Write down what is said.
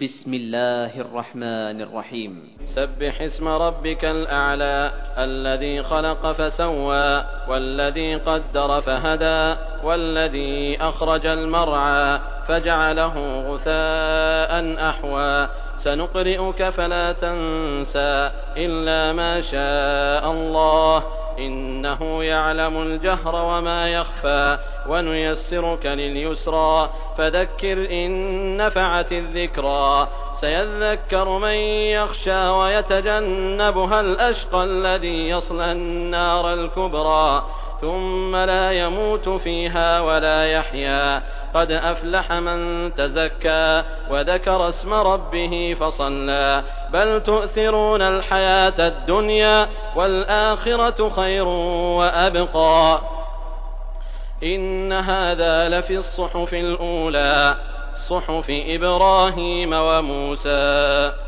بسم الله الرحمن الرحيم. سبح اسم ربك الأعلى الذي خلق فسوى والذي قدر فهدى والذي أخرج المرعى فجعله غثاء أحوى سنقرئك فلا تنسى إلا ما شاء الله إنه يعلم الجهر وما يخفى ونيسرك لليسرى فذكر إن نفعت الذكرى سيذكر من يخشى ويتجنبها الأشقى الذي يصلى النار الكبرى ثم لا يموت فيها ولا يحيا قد أفلح من تزكى وذكر اسم ربه فصلى بل تؤثرون الحياة الدنيا والآخرة خير وأبقى إن هذا لفي الصحف الأولى صحف إبراهيم وموسى.